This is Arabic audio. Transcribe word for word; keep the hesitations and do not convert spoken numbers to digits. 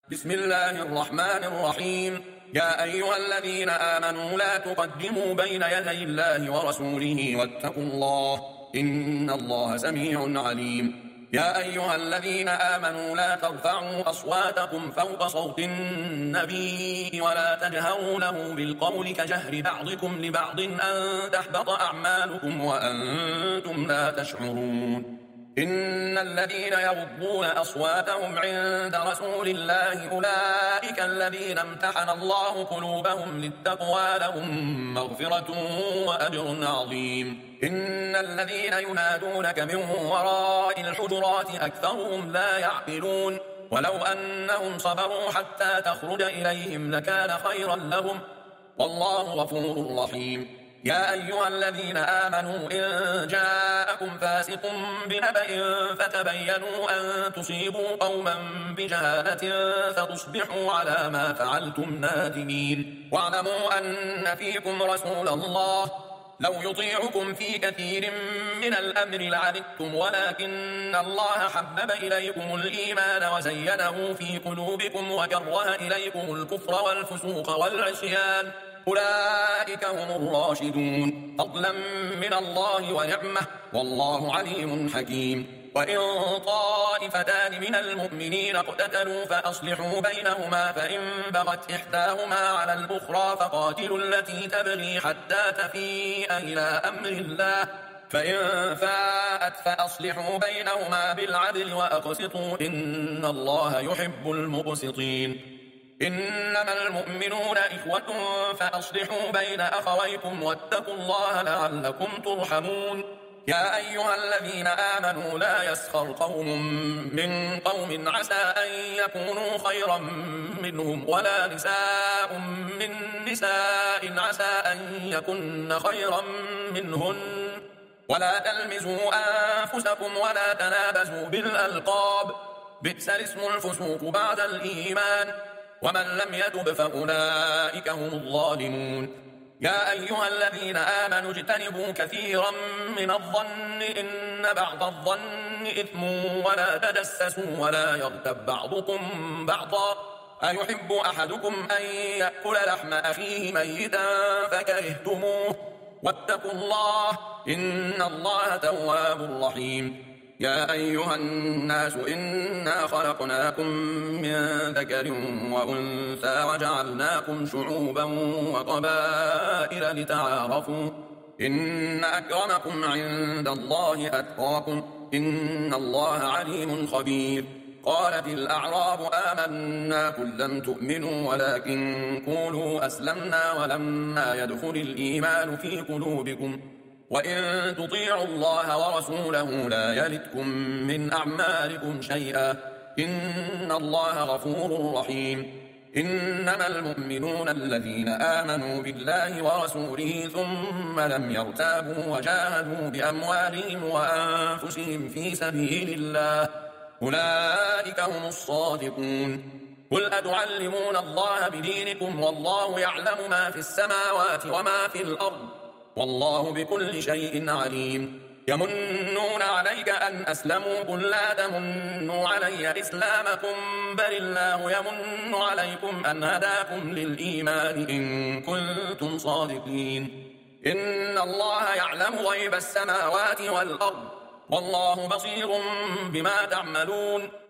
بسم الله الرحمن الرحيم. يا أيها الذين آمنوا لا تقدموا بين يدي الله ورسوله واتقوا الله إن الله سميع عليم. يا أيها الذين آمنوا لا ترفعوا أصواتكم فوق صوت النبي ولا تجهروا له بالقول كجهر بعضكم لبعض أن تحبط أعمالكم وأنتم لا تشعرون. إن الذين يغضون أصواتهم عند رسول الله أولئك الذين امتحن الله قلوبهم للتقوى لهم مغفرة وأجر عظيم. إن الذين ينادونك من وراء الحجرات أكثرهم لا يعقلون. ولو أنهم صبروا حتى تخرج إليهم لكان خيرا لهم والله غفور رحيم. يا أيها الذين آمنوا إن جاءكم فاسق بنبأ فتبينوا أن تصيبوا قوما بجهالة فتصبحوا على ما فعلتم نادمين. واعلموا أن فيكم رسول الله لو يطيعكم في كثير من الأمر لعنتم ولكن الله حبب إليكم الإيمان وزينه في قلوبكم وكره إليكم الكفر والفسوق والعصيان أولئك هم الراشدون فضلا من الله ونعمة والله عليم حكيم. وإن طائفتان من المؤمنين اقتتلوا فأصلحوا بينهما فإن بغت إحداهما على الأخرى فقاتلوا التي تبغي حتى تفيء إلى أمر الله فإن فاءت فأصلحوا بينهما بالعدل وأقسطوا إن الله يحب المقسطين. إنما المؤمنون إخوة فأصلحوا بين أخويكم واتقوا الله لعلكم ترحمون. يا أيها الذين آمنوا لا يسخر قوم من قوم عسى أن يكونوا خيرا منهم ولا نساء من نساء عسى أن يكن خيرا منهن ولا تلمزوا أنفسكم ولا تنابزوا بالألقاب بئس الاسم الفسوق بعد الإيمان ومن لم يتب فأولئك هم الظالمون. يا أيها الذين آمنوا اجتنبوا كثيرا من الظن إن بعض الظن إثم ولا تجسسوا ولا يغتب بعضكم بعضا أيحب أحدكم أن يأكل لحم أخيه ميتا فكرهتموه واتقوا الله إن الله تواب رحيم. يا أيها الناس إنا خلقناكم من ذكر وأنثى وجعلناكم شعوبا وقبائل لتعارفوا إن أكرمكم عند الله أتقاكم إن الله عليم خبير. قالت الأعراب آمنا قل لم تؤمنوا ولكن قولوا أسلمنا ولما يدخل الإيمان في قلوبكم وإن تطيعوا الله ورسوله لا يلتكم من أعمالكم شيئا إن الله غفور رحيم. إنما المؤمنون الذين آمنوا بالله ورسوله ثم لم يرتابوا وجاهدوا بأموالهم وأنفسهم في سبيل الله أولئك هم الصادقون. قل أتعلمون الله بدينكم والله يعلم ما في السماوات وما في الأرض والله بكل شيء عليم. يمنون عليك أن أسلموا قل لا تمنوا علي إسلامكم بل الله يمن عليكم أن هداكم للإيمان إن كنتم صادقين. إن الله يعلم غيب السماوات والأرض والله بصير بما تعملون.